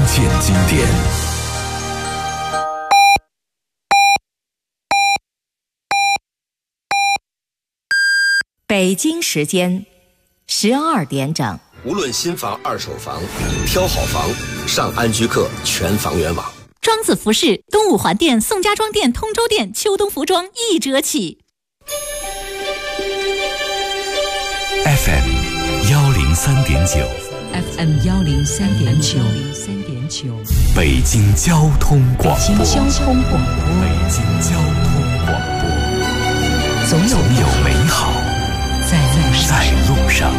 现经典。 北京时间12点整。 无论新房、二手房，挑好房，上安居客全房源网。 庄子服饰东五环店、宋家庄店、通州店秋冬服装1折起。 FM 103.9 FM 103.9 北京交通广播。 北京交通广播。 北京交通广播。 总有美好在路上。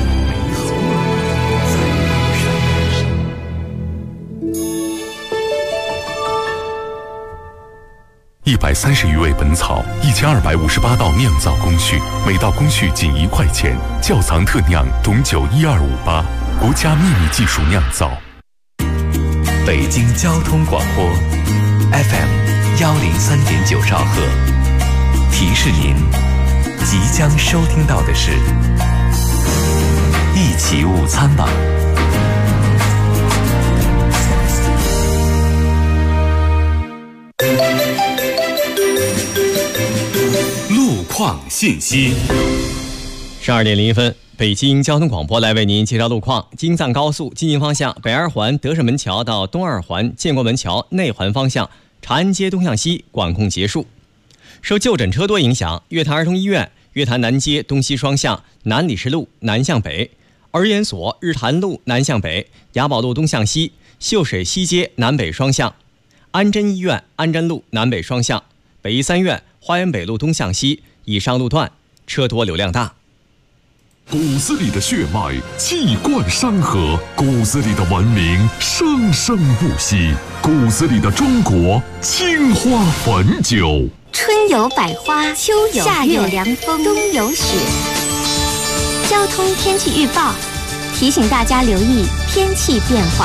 130余味本草，1258道酿造工序，每道工序仅1块钱。窖藏特酿种酒12588，国家秘密技术酿造。北京交通广播 FM 103.9兆赫，提示您即将收听到的是一起午餐吧。 路况信息 ，12点01分，北京交通广播来为您介绍路况。京藏高速进京方向，北二环德胜门桥到东二环建国门桥内环方向，长安街东向西管控结束。受就诊车多影响，月坛儿童医院、月坛南街东西双向、南礼士路南向北、儿研所日坛路南向北、雅宝路东向西、秀水西街南北双向、安贞医院安贞路南北双向、北医三院花园北路东向西以上路段车多流量大。 骨子里的血脉气贯山河，骨子里的文明生生不息，骨子里的中国青花汾酒。 春有百花，秋有夏有凉风，冬有雪。交通天气预报提醒大家留意天气变化。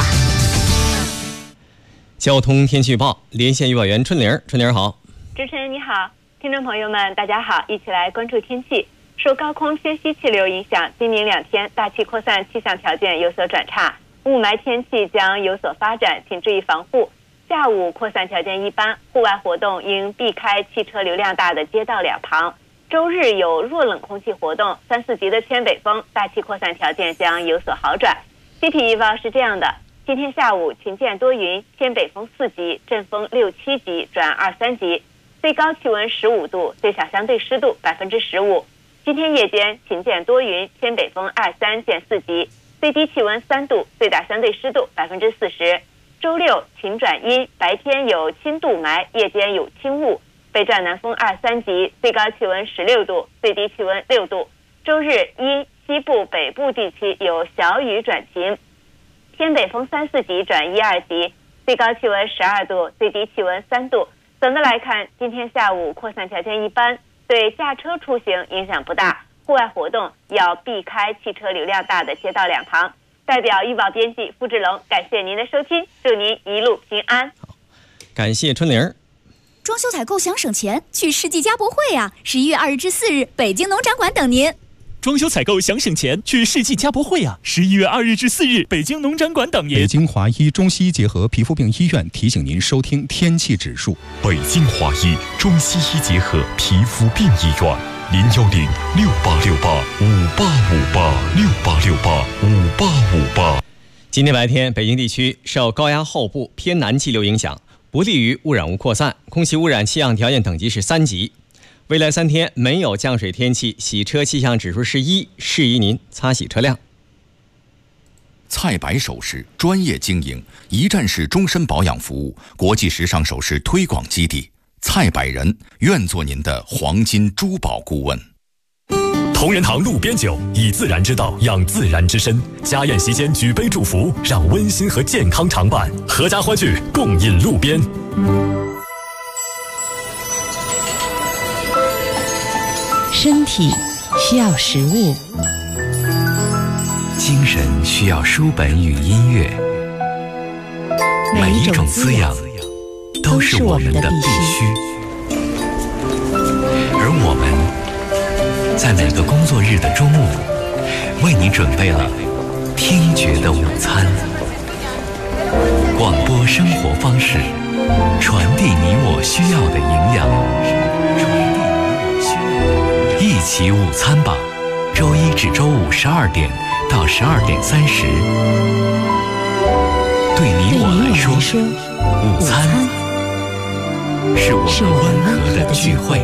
交通天气预报，连线预报员春玲，春玲好。 主持人你好，听众朋友们大家好，一起来关注天气。受高空偏西气流影响，今明2天大气扩散气象条件有所转差，雾霾天气将有所发展，请注意防护。下午扩散条件一般，户外活动应避开汽车流量大的街道两旁。周日有弱冷空气活动，3、4级的偏北风，大气扩散条件将有所好转。气体预报是这样的：今天下午晴见多云，偏北风4级，阵风6、7级转2、3级，最高气温15度，最小相对湿度15%。今天夜间晴见多云，偏北风2、3见4级，最低气温3度，最大相对湿度40%。周六晴转阴，白天有轻度霾，夜间有轻雾，北转南风2、3级，最高气温16度，最低气温6度。周日阴，西部北部地区有小雨转晴，偏北风3、4级转1、2级，最高气温12度，最低气温3度。总的来看，今天下午扩散条件一般，对驾车出行影响不大，户外活动要避开汽车流量大的街道两旁。代表预报编辑付志龙，感谢您的收听，祝您一路平安。 感谢春玲。 装修采购想省钱，去世纪家博会啊！11月2日至4日，北京农展馆等您。 装修采购想省钱，去世纪家博会啊！11月2日至4日，北京农展馆等您。 北京华医中西医结合皮肤病医院提醒您收听天气指数。 北京华医中西医结合皮肤病医院，01068685868586858。 今天白天，北京地区受高压后部偏南气流影响，不利于污染物扩散，空气污染气象条件等级是3级。未来3天没有降水天气，洗车气象指数是1，适宜您擦洗车辆。 蔡白首饰专业经营，一站式终身保养服务，国际时尚首饰推广基地。蔡百人愿做您的黄金珠宝顾问。 同仁堂路边酒，以自然之道养自然之身。家宴席间举杯祝福，让温馨和健康常伴。阖家欢聚，共饮路边。 身体需要食物， 精神需要书本与音乐，每一种滋养都是我们的必须。而我们在每个工作日的中午，为你准备了听觉的午餐。 广播生活方式，传递你我需要的营养。一起午餐吧，周一至周五12点到12点30。对你我来说，午餐是我们温和的聚会。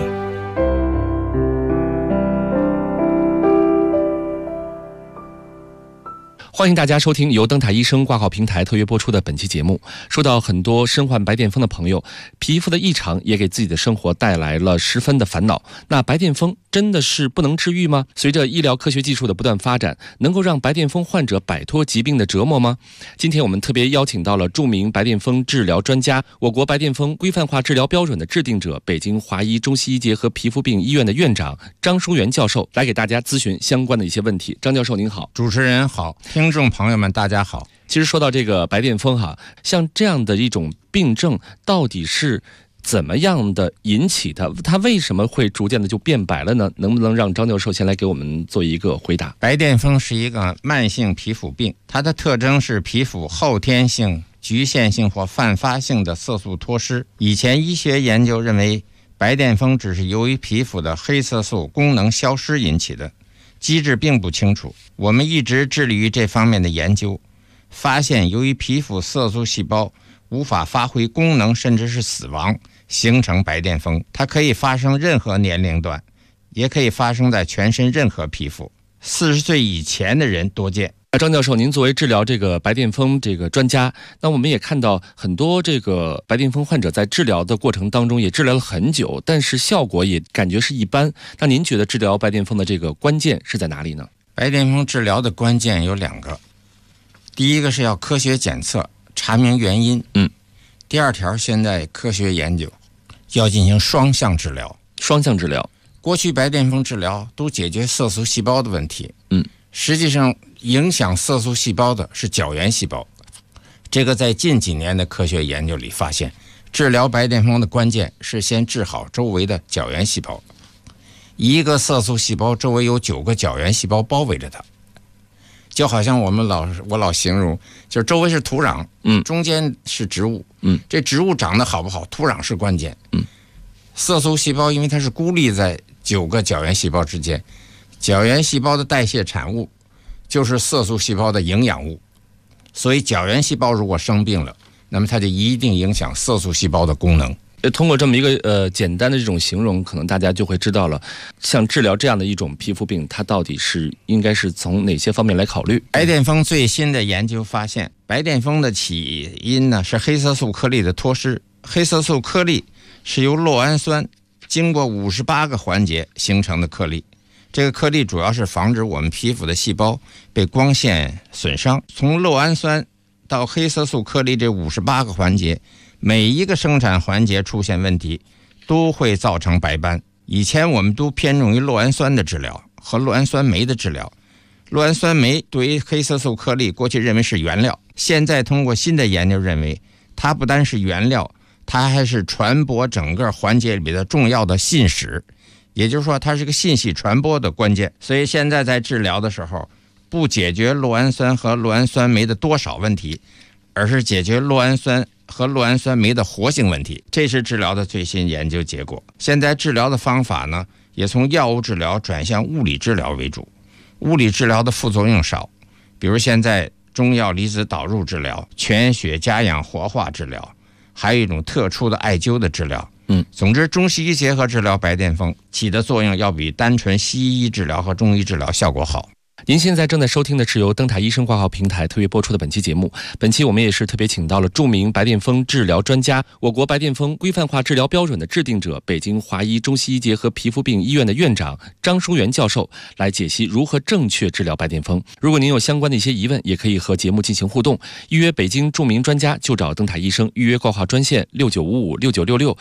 欢迎大家收听由灯塔医生挂号平台特约播出的本期节目。说到很多身患白癜风的朋友，皮肤的异常也给自己的生活带来了十分的烦恼。那白癜风真的是不能治愈吗？随着医疗科学技术的不断发展，能够让白癜风患者摆脱疾病的折磨吗？今天我们特别邀请到了著名白癜风治疗专家、我国白癜风规范化治疗标准的制定者、北京华医中西医结合皮肤病医院的院长张淑元教授，来给大家咨询相关的一些问题。张教授您好。 主持人好，听众朋友们大家好。 其实说到这个白癜风像这样的一种病症到底是怎么样的引起的？它为什么会逐渐的就变白了呢？能不能让张教授先来给我们做一个回答？ 白癜风是一个慢性皮肤病，它的特征是皮肤后天性、局限性或泛发性的色素脱失。以前医学研究认为白癜风只是由于皮肤的黑色素功能消失引起的，机制并不清楚。我们一直致力于这方面的研究，发现由于皮肤色素细胞无法发挥功能甚至是死亡，形成白癜风。它可以发生任何年龄段，也可以发生在全身任何皮肤，40岁以前的人多见。 张教授，您作为治疗这个白癜风这个专家，那我们也看到很多这个白癜风患者在治疗的过程当中也治疗了很久，但是效果也感觉是一般。那您觉得治疗白癜风的这个关键是在哪里呢？ 白癜风治疗的关键有2个，第一个是要科学检测，查明原因。第二条，现在科学研究要进行双向治疗。 双向治疗， 过去白癜风治疗都解决色素细胞的问题，实际上影响色素细胞的是角原细胞。这个在近几年的科学研究里发现，治疗白癜风的关键是先治好周围的角原细胞。一个色素细胞周围有9个角原细胞包围着它，就好像我老形容，就是周围是土壤，中间是植物，这植物长得好不好，土壤是关键。色素细胞因为它是孤立在9个角原细胞之间，角原细胞的代谢产物就是色素细胞的营养物，所以角原细胞如果生病了，那么它就一定影响色素细胞的功能。 通过这么一个简单的这种形容，可能大家就会知道了，像治疗这样的一种皮肤病，它到底是应该是从哪些方面来考虑？ 白癜风最新的研究发现，白癜风的起因呢是黑色素颗粒的脱失。黑色素颗粒是由酪氨酸经过58个环节形成的颗粒，这个颗粒主要是防止我们皮肤的细胞被光线损伤。从酪氨酸到黑色素颗粒这58个环节，每一个生产环节出现问题，都会造成白斑。以前我们都偏重于酪氨酸的治疗和酪氨酸酶的治疗。酪氨酸酶对于黑色素颗粒过去认为是原料，现在通过新的研究认为，它不单是原料，它还是传播整个环节里的重要的信使，也就是说它是个信息传播的关键。所以现在在治疗的时候，不解决酪氨酸和酪氨酸酶的多少问题，而是解决酪氨酸和酪氨酸酶的活性问题，这是治疗的最新研究结果。现在治疗的方法呢，也从药物治疗转向物理治疗为主。物理治疗的副作用少，比如现在中药离子导入治疗、全血加氧活化治疗，还有一种特殊的艾灸的治疗。总之中西医结合治疗白癜风起的作用要比单纯西医治疗和中医治疗效果好。 您现在正在收听的是由灯塔医生挂号平台特约播出的本期节目。本期我们也是特别请到了著名白癜风治疗专家、我国白癜风规范化治疗标准的制定者、北京华医中西医结合皮肤病医院的院长张淑元教授，来解析如何正确治疗白癜风。如果您有相关的一些疑问，也可以和节目进行互动，预约北京著名专家就找灯塔医生，预约挂号专线69556966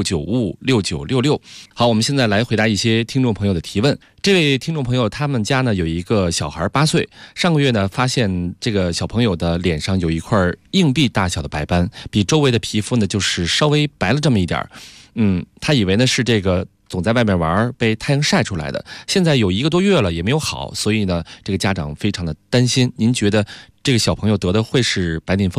69556966。好，我们现在来回答一些听众朋友的提问。这位听众朋友，他们家呢有一个小孩8岁，上个月呢发现这个小朋友的脸上有一块硬币大小的白斑，比周围的皮肤呢就是稍微白了这么一点。他以为呢是这个总在外面玩被太阳晒出来的，现在有1个多月了也没有好，所以呢这个家长非常的担心。您觉得这个小朋友得的会是白癜风吗？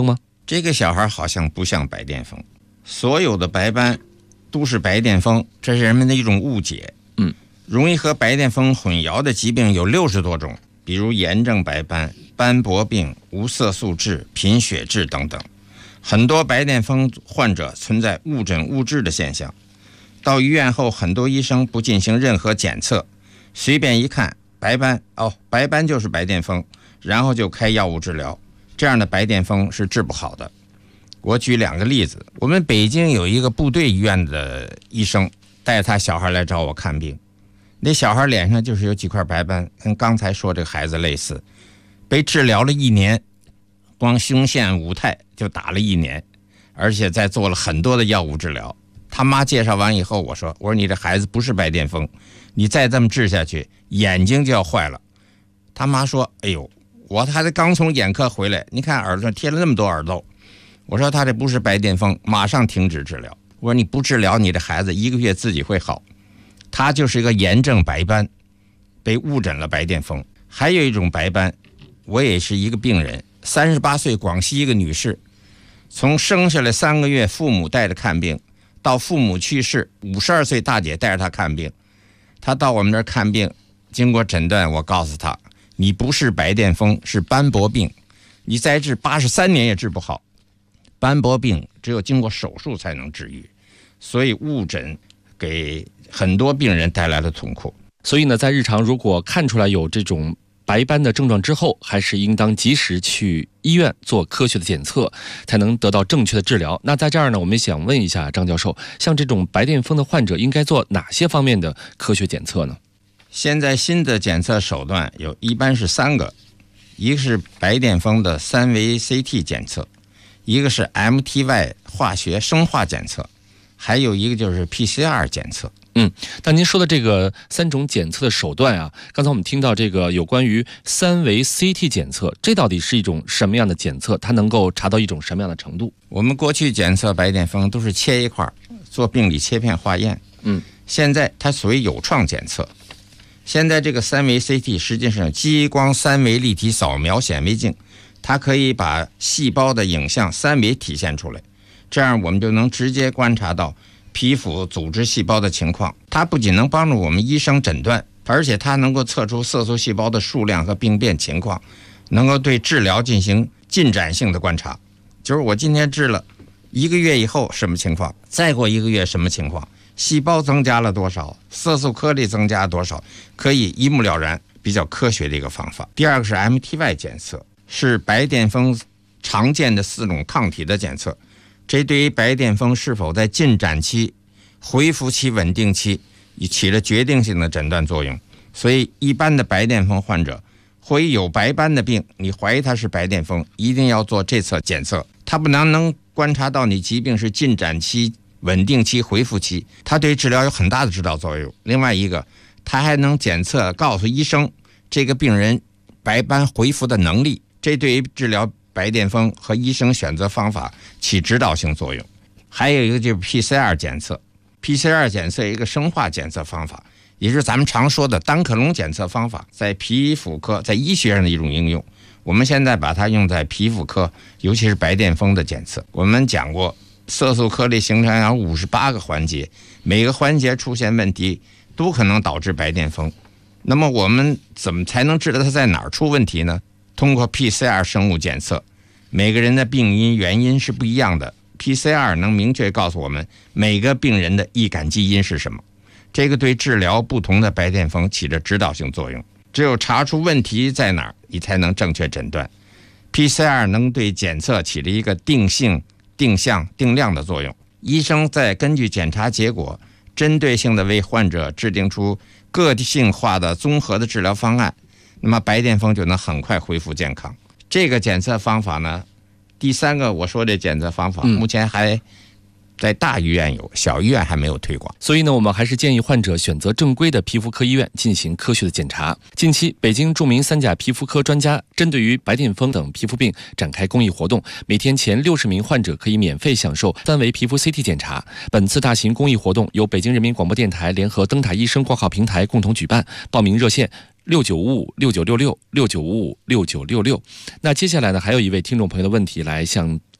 这个小孩好像不像白癜风，所有的白斑都是白癜风，这是人们的一种误解。容易和白癜风混淆的疾病有60多种，比如炎症白斑、斑驳病、无色素痣、贫血痣等等。很多白癜风患者存在误诊误治的现象，到医院后很多医生不进行任何检测，随便一看白斑，白斑就是白癜风，然后就开药物治疗，这样的白癜风是治不好的。我举2个例子，我们北京有一个部队医院的医生带他小孩来找我看病，那小孩脸上就是有几块白斑，跟刚才说这个孩子类似，被治疗了1年，光胸腺五肽就打了1年，而且再做了很多的药物治疗。他妈介绍完以后，我说你这孩子不是白癜风，你再这么治下去眼睛就要坏了。他妈说哎呦，我还刚从眼科回来，你看耳朵贴了那么多耳豆。我说他这不是白癜风，马上停止治疗。我说你不治疗，你的孩子1个月自己会好。他就是一个炎症白斑，被误诊了白癜风。还有一种白斑，我也是一个病人，38岁广西一个女士，从生下来3个月父母带着看病，到父母去世，52岁大姐带着她看病。她到我们这儿看病，经过诊断，我告诉她，你不是白癜风，是斑驳病，你再治83年也治不好。斑驳病只有经过手术才能治愈，所以误诊给很多病人带来了痛苦。 所以呢，在日常如果看出来有这种白斑的症状之后，还是应当及时去医院做科学的检测，才能得到正确的治疗。那在这儿呢，我们想问一下张教授，像这种白癜风的患者应该做哪些方面的科学检测呢？ 现在新的检测手段一般是3个，一个是白癜风的3维 CT 检测，一个是 MTY 化学生化检测，还有一个就是 PCR 检测。 那您说的这个3种检测的手段啊，刚才我们听到这个有关于3维 CT 检测，这到底是一种什么样的检测？它能够查到一种什么样的程度？ 我们过去检测白癜风都是切一块做病理切片化验，现在它属于有创检测。现在这个3维 CT 实际上激光3维立体扫描显微镜，它可以把细胞的影像3维体现出来，这样我们就能直接观察到皮肤组织细胞的情况。它不仅能帮助我们医生诊断，而且它能够测出色素细胞的数量和病变情况，能够对治疗进行进展性的观察。就是我今天治了1个月以后什么情况，再过1个月什么情况，细胞增加了多少，色素颗粒增加了多少，可以一目了然，比较科学的一个方法。第二个是 MTY 检测，是白癜风常见的4种抗体的检测，这对于白癜风是否在进展期、恢复期、稳定期起了决定性的诊断作用。所以一般的白癜风患者会有白斑的病，你怀疑他是白癜风，一定要做这侧检测。它不能观察到你疾病是进展期、稳定期、恢复期，它对治疗有很大的指导作用。另外一个，它还能检测告诉医生这个病人白斑恢复的能力，这对于治疗白癜风和医生选择方法起指导性作用。还有一个就是 PCR 检测， PCR 检测一个生化检测方法，也就是咱们常说的单克隆检测方法，在皮肤科在医学上的一种应用。我们现在把它用在皮肤科，尤其是白癜风的检测。我们讲过，色素颗粒形成有58个环节，每个环节出现问题都可能导致白癜风。那么我们怎么才能知道它在哪儿出问题呢？通过 PCR 生物检测，每个人的病因原因是不一样的， PCR 能明确告诉我们每个病人的易感基因是什么，这个对治疗不同的白癜风起着指导性作用。只有查出问题在哪儿，你才能正确诊断。 PCR 能对检测起了一个定性、定向、定量的作用，医生再根据检查结果针对性的为患者制定出个性化的综合的治疗方案，那么白癜风就能很快恢复健康。这个检测方法呢，第3个我说的检测方法目前还在大医院有，小医院还没有推广。 所以呢，我们还是建议患者选择正规的皮肤科医院进行科学的检查。近期，北京著名3甲皮肤科专家针对于白癜风等皮肤病展开公益活动，每天前60名患者可以免费享受3维皮肤 CT 检查。本次大型公益活动由北京人民广播电台联合灯塔医生挂号平台共同举办，报名热线6955696669556966。那接下来呢，还有一位听众朋友的问题来向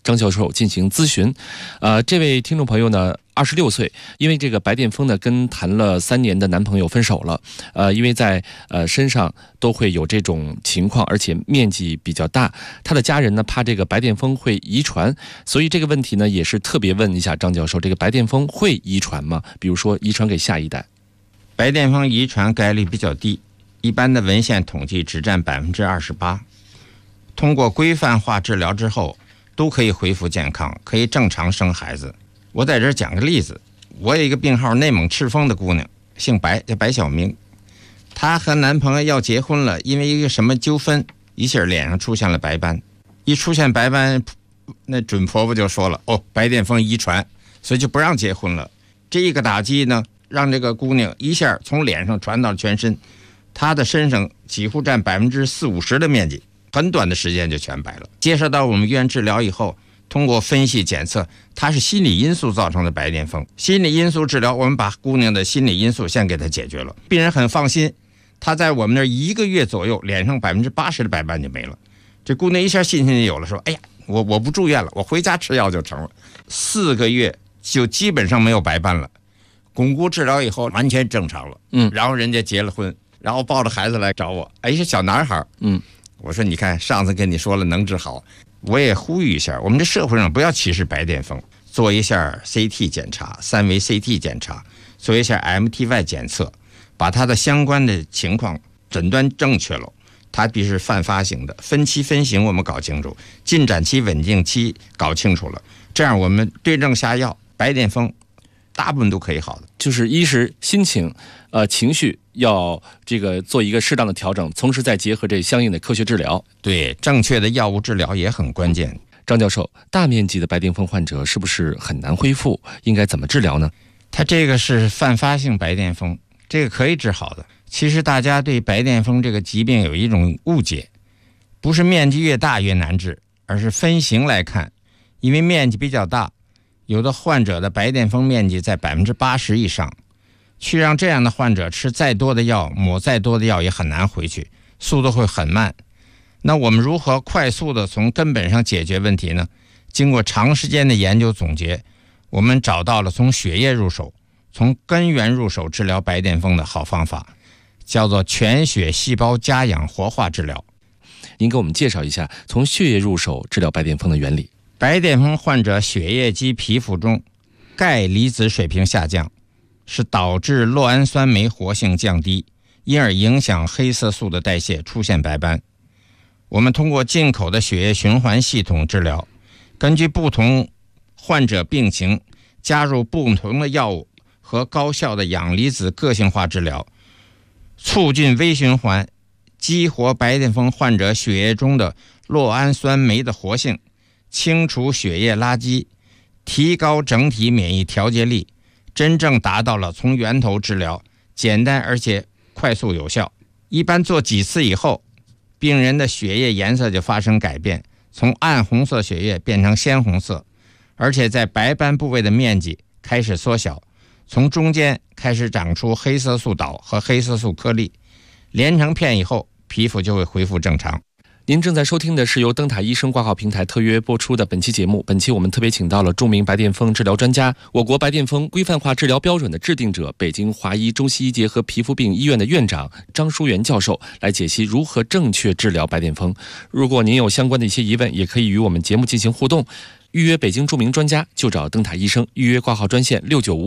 张教授进行咨询。这位听众朋友呢26岁，因为这个白癜风呢跟谈了3年的男朋友分手了。因为在身上都会有这种情况，而且面积比较大，他的家人呢怕这个白癜风会遗传，所以这个问题呢也是特别问一下张教授，这个白癜风会遗传吗？比如说遗传给下一代？ 白癜风遗传概率比较低，一般的文献统计只占28%。通过规范化治疗之后，都可以恢复健康，可以正常生孩子。我在这儿讲个例子，我有一个病号内蒙赤峰的姑娘，姓白，叫白晓明。她和男朋友要结婚了，因为一个什么纠纷，一下脸上出现了白斑。一出现白斑，那准婆婆就说了，白癜风遗传，所以就不让结婚了。这一个打击呢，让这个姑娘一下从脸上传到全身，她的身上几乎占40-50%的面积，很短的时间就全白了。接受到我们医院治疗以后，通过分析检测，它是心理因素造成的白癜风。心理因素治疗，我们把姑娘的心理因素先给她解决了，病人很放心。她在我们那儿1个月左右，脸上80%的白斑就没了。这姑娘一下信心就有了，说：“哎呀，我不住院了，我回家吃药就成了。”4个月就基本上没有白斑了。巩固治疗以后，完全正常了。然后人家结了婚，然后抱着孩子来找我，是小男孩。我说：“你看，上次跟你说了能治好。”我也呼吁一下，我们这社会上不要歧视白癜风，做一下 CT 检查，3维 CT 检查，做一下 MTY 检测，把它的相关的情况诊断正确了。它必须是泛发型的，分期分型我们搞清楚，进展期、稳定期搞清楚了，这样我们对症下药，白癜风大部分都可以好的。 就是一是心情情绪要这个做一个适当的调整，同时再结合这相应的科学治疗。 对，正确的药物治疗也很关键。 张教授，大面积的白癜风患者是不是很难恢复？应该怎么治疗呢？ 它这个是泛发性白癜风，这个可以治好的。其实大家对白癜风这个疾病有一种误解，不是面积越大越难治，而是分型来看。因为面积比较大，有的患者的白癜风面积在80%以上，去让这样的患者吃再多的药，抹再多的药也很难回去，速度会很慢。那我们如何快速的从根本上解决问题呢？经过长时间的研究总结，我们找到了从血液入手，从根源入手治疗白癜风的好方法，叫做全血细胞加氧活化治疗。 您给我们介绍一下从血液入手治疗白癜风的原理。 白癜风患者血液及皮肤中钙离子水平下降，是导致酪氨酸酶活性降低，因而影响黑色素的代谢，出现白斑。我们通过进口的血液循环系统治疗，根据不同患者病情，加入不同的药物和高效的氧离子个性化治疗，促进微循环，激活白癜风患者血液中的酪氨酸酶的活性，清除血液垃圾，提高整体免疫调节力，真正达到了从源头治疗，简单而且快速有效。一般做几次以后，病人的血液颜色就发生改变，从暗红色血液变成鲜红色，而且在白斑部位的面积开始缩小，从中间开始长出黑色素岛和黑色素颗粒，连成片以后，皮肤就会恢复正常。 您正在收听的是由灯塔医生挂号平台特约播出的本期节目。本期我们特别请到了著名白癜风治疗专家，我国白癜风规范化治疗标准的制定者，北京华医中西医结合皮肤病医院的院长张淑媛教授来解析如何正确治疗白癜风。如果您有相关的一些疑问，也可以与我们节目进行互动。预约北京著名专家就找灯塔医生，预约挂号专线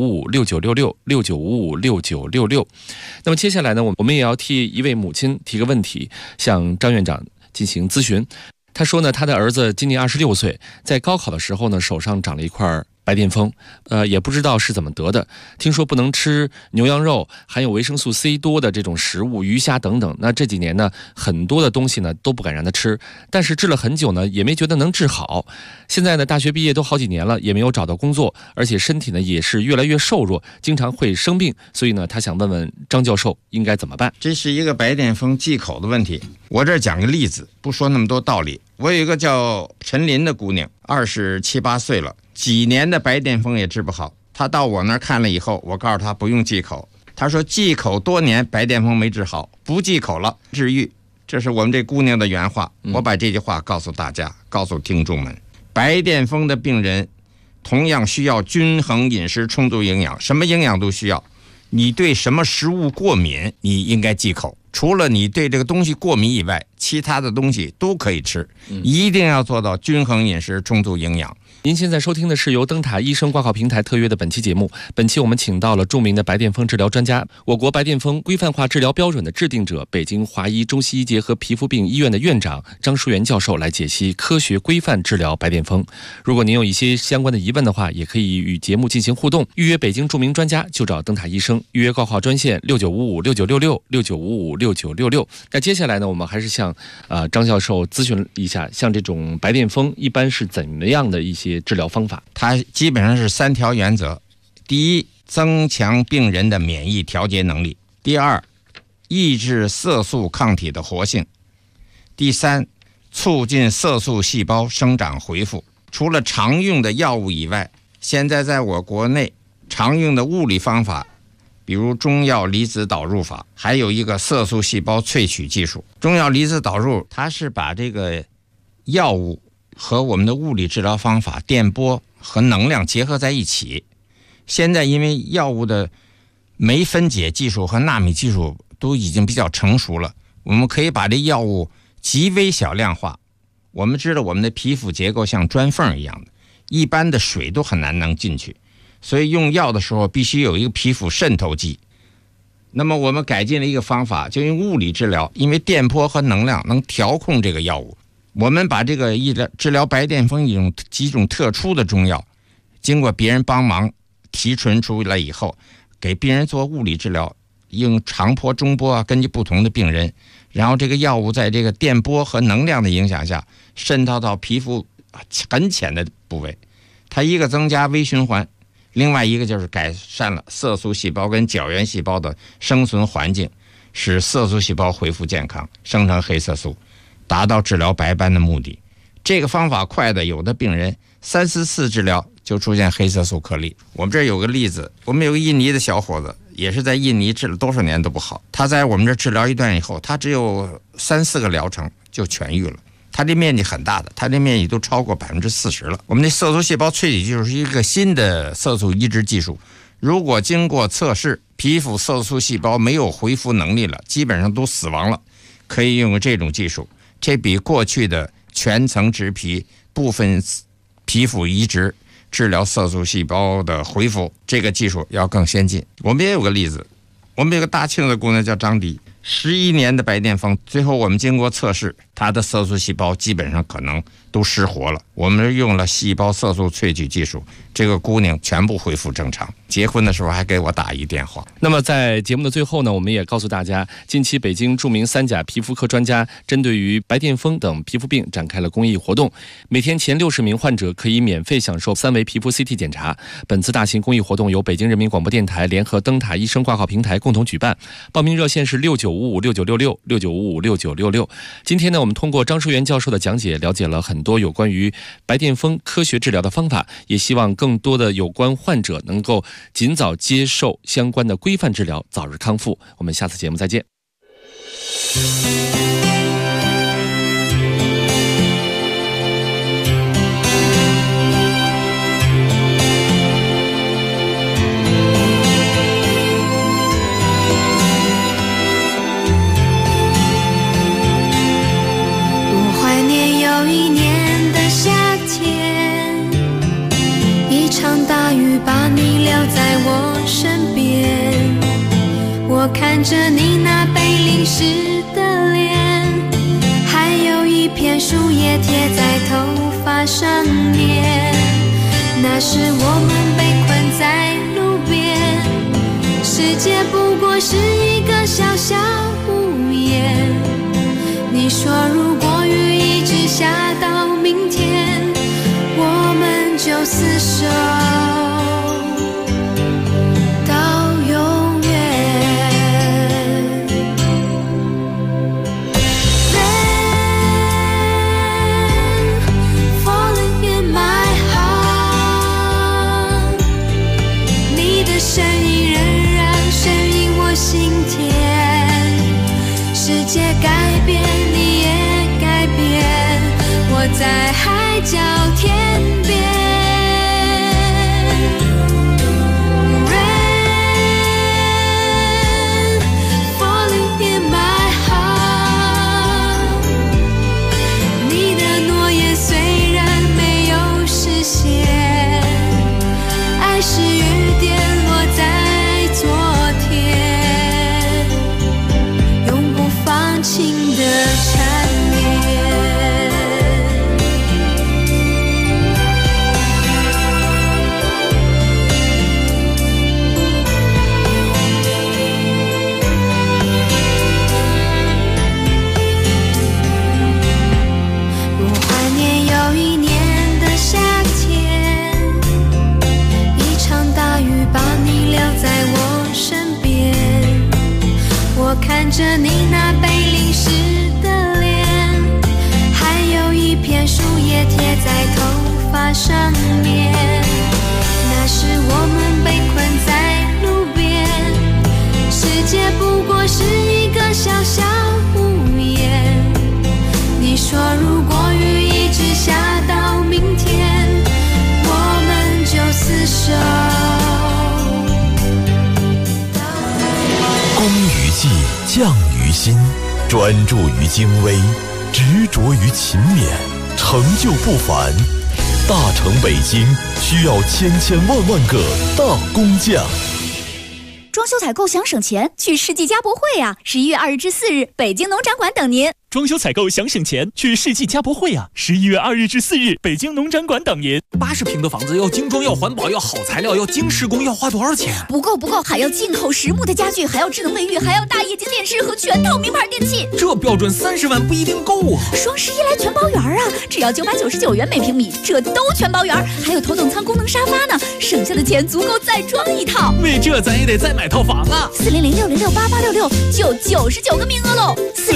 695569666966。那么接下来呢，我们也要替一位母亲提个问题，向张院长进行咨询。他说呢，他的儿子今年26岁，在高考的时候呢，手上长了一块白癜风，也不知道是怎么得的。听说不能吃牛羊肉，含有维生素 C 多的这种食物，鱼虾等等。那这几年呢，很多的东西呢都不敢让他吃，但是治了很久呢，也没觉得能治好。现在呢，大学毕业都好几年了，也没有找到工作，而且身体呢也是越来越瘦弱，经常会生病。所以呢，他想问问张教授应该怎么办？ 这是一个白癜风忌口的问题。我这儿讲个例子，不说那么多道理。我有一个叫陈林的姑娘，27、28岁了，几年的白癜风也治不好。她到我那儿看了以后，我告诉她不用忌口。她说忌口多年，白癜风没治好，不忌口了，治愈。这是我们这姑娘的原话。我把这句话告诉大家，告诉听众们， 白癜风的病人同样需要均衡饮食，充足营养，什么营养都需要。你对什么食物过敏，你应该忌口。除了你对这个东西过敏以外，其他的东西都可以吃，一定要做到均衡饮食，充足营养。 您现在收听的是由灯塔医生挂号平台特约的本期节目。本期我们请到了著名的白癜风治疗专家，我国白癜风规范化治疗标准的制定者，北京华医中西医结合皮肤病医院的院长张淑媛教授来解析科学规范治疗白癜风。如果您有一些相关的疑问的话，也可以与节目进行互动，预约北京著名专家就找灯塔医生，预约挂号专线695569666966。那接下来呢，我们还是向张教授咨询一下，像这种白癜风一般是怎么样的一些治疗方法？ 它基本上是3条原则：第一，增强病人的免疫调节能力；第二，抑制色素抗体的活性；第三，促进色素细胞生长恢复。除了常用的药物以外，现在在我国内常用的物理方法，比如中药离子导入法，还有一个色素细胞萃取技术。中药离子导入，它是把这个药物和我们的物理治疗方法电波和能量结合在一起。现在因为药物的酶分解技术和纳米技术都已经比较成熟了，我们可以把这药物极微小量化。我们知道我们的皮肤结构像砖缝一样的，一般的水都很难能进去，所以用药的时候必须有一个皮肤渗透剂。那么我们改进了一个方法，就用物理治疗，因为电波和能量能调控这个药物。我们把这个治疗白癜风几种特殊的中药，经过别人帮忙提纯出来以后，给病人做物理治疗，用长波、中波根据不同的病人，然后这个药物在这个电波和能量的影响下渗透到皮肤很浅的部位，它一个增加微循环，另外一个就是改善了色素细胞跟角原细胞的生存环境，使色素细胞恢复健康，生成黑色素，达到治疗白斑的目的。这个方法快的，有的病人3、4次治疗就出现黑色素颗粒。我们这儿有个例子，我们有个印尼的小伙子，也是在印尼治了多少年都不好，他在我们这治疗一段以后，他只有3、4个疗程就痊愈了。它这面积很大的，它这面积都超过40%了。我们的色素细胞萃取技术是一个新的色素移植技术，如果经过测试，皮肤色素细胞没有恢复能力了，基本上都死亡了，可以用这种技术。这比过去的全层植皮、部分皮肤移植治疗色素细胞的恢复，这个技术要更先进。我们也有个例子，我们有个大庆的姑娘叫张迪，11年的白癜风，最后我们经过测试，她的色素细胞基本上可能都失活了。我们用了细胞色素萃取技术，这个姑娘全部恢复正常。结婚的时候还给我打一电话。 那么在节目的最后呢，我们也告诉大家，近期北京著名3甲皮肤科专家针对于白癜风等皮肤病展开了公益活动，每天前60名患者可以免费享受3维皮肤 CT 检查。本次大型公益活动由北京人民广播电台联合灯塔医生挂号平台共同举办，报名热线是695569666966。今天呢，我们通过张淑媛教授的讲解，了解了很多有关于白癜风科学治疗的方法，也希望更多的有关患者能够尽早接受相关的规范治疗，早日康复。我们下次节目再见。 我怀念有一年的夏天，一场大雨把你留在我身边，我看着你那被淋湿的脸，还有一片树叶贴在头发上面，那时我们被困在路边，世界不过是一个小小屋檐，你说如果雨一直下到明天，我们就厮守到永远。 Then falling in my heart， 你的声音仍然声音我心田，世界改变你也改变，我在海角天着你那被淋湿的脸，还有一片树叶贴在头发上面。那时我们被困在路边，世界不过是一个小小屋檐。你说如果雨一直下到明天，我们就厮守。 工于技，匠于心，专注于精微，执着于勤勉，成就不凡。大成北京需要千千万万个大工匠。 装修采购想省钱，去世纪家博会啊！11月2日至4日，北京农展馆等您。 装修采购想省钱，去世纪家博会啊！11月2日至4日，北京农展馆等您。 80平的房子要精装，要环保，要好材料，要精施工，要花多少钱？ 不够，还要进口实木的家具，还要智能卫浴，还要大液晶电视和全套名牌电器。 这标准30万不一定够啊！ 双11来全包圆啊！只要999元每平米，这都全包圆，还有头等舱功能沙发呢，省下的钱足够再装一套。 为这咱也得再买套房啊 ！400-606-8866就99个名额喽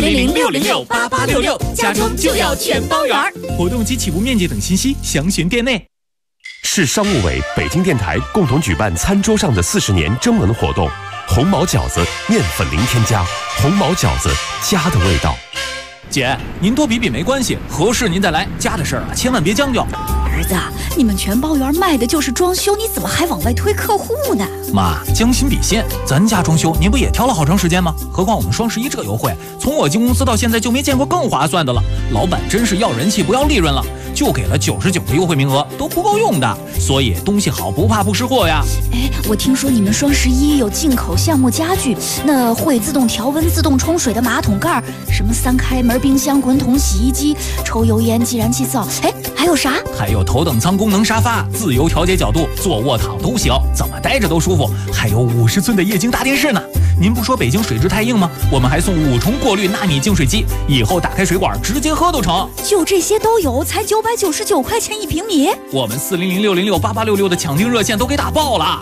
！400-606-8866，家装就要全包圆。 活动及起步面积等信息详询店内。 市商务委、北京电台共同举办餐桌上的40年征文活动，红毛饺子面粉零添加，红毛饺子家的味道。 姐，您多比比没关系，合适您再来，家的事儿啊千万别将就。 儿子，你们全包圆卖的就是装修，你怎么还往外推客户呢？ 妈，将心比心，咱家装修您不也挑了好长时间吗？何况我们双11这优惠，从我进公司到现在就没见过更划算的了。老板真是要人气不要利润了，就给了99个优惠名额，都不够用的。所以东西好不怕不识货呀。 哎，我听说你们双11有进口橡木家具，那会自动调温、自动冲水的马桶盖，什么3开门冰箱、滚筒洗衣机、抽油烟计燃气灶，哎，还有啥？ 还有头等舱功能沙发，自由调节角度，坐卧躺都行，怎么待着都舒服。还有50寸的液晶大电视呢。您不说北京水质太硬吗？我们还送5重过滤纳米净水机，以后打开水管直接喝都成。 就这些都有，才999块钱1平米。 我们400-606-8866的抢订热线都给打爆了。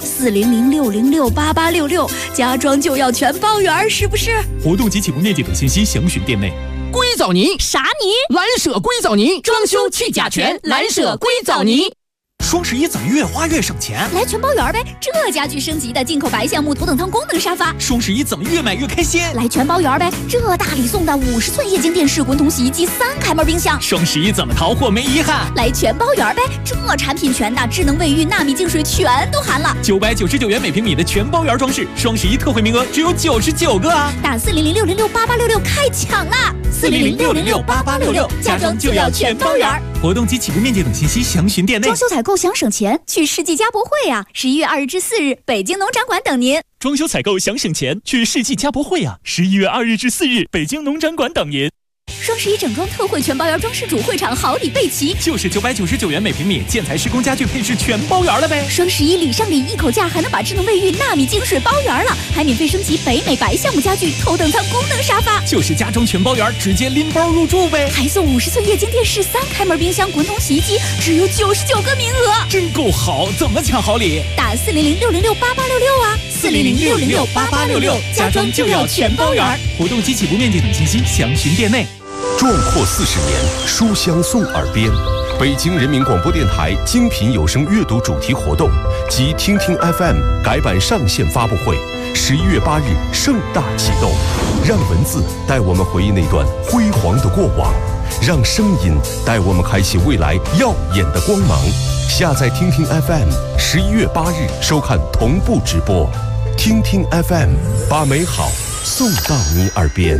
400-606-8866，家装就要全包圆，是不是？ 活动及起步面积等信息详询店内。 硅藻泥啥泥？ 蓝舍硅藻泥，装修去甲醛，蓝舍硅藻泥。 双11怎么越花越省钱？ 来全包圆呗！这家具升级的进口白橡木头等舱功能沙发。 双11怎么越买越开心？ 来全包圆呗！这大礼送的50寸液晶电视、滚筒洗衣机、3开门冰箱。 双11怎么淘货没遗憾？ 来全包圆呗！这产品全的，智能卫浴、纳米净水全都含了。 999元每平米的全包圆装饰，双11特惠名额只有99个啊！ 打400-606-8866开抢啦！400-606-8866，家装就要全包圆。 活动及起步面积等信息详询店内。 装修采购想省钱，去世纪家博会啊！11月2日至4日，北京农展馆等您。 装修采购想省钱，去世纪家博会啊！11月2日至4日，北京农展馆等您。 双11整装特惠全包圆装饰主会场好礼备齐， 就是999元每平米，建材施工家具配饰全包圆了呗。 双11礼上礼，一口价还能把智能卫浴、纳米净水包圆了，还免费升级北美白橡木家具、头等舱功能沙发， 就是家装全包圆，直接拎包入住呗。 还送50寸液晶电视、3开门冰箱、滚筒洗衣机，只有99个名额， 真够好！怎么抢好礼？ 打400-606-8866啊！400-606-8866，家装就要全包圆。 活动及起步面积等信息详询店内。 壮阔40年，书香送耳边。北京人民广播电台精品有声阅读主题活动及听听 FM 改版上线发布会，11月8日盛大启动。让文字带我们回忆那段辉煌的过往，让声音带我们开启未来耀眼的光芒。下载听听 FM，11月8日收看同步直播。听听 FM， 把美好送到你耳边。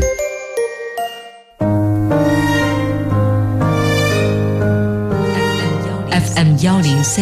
FM 103。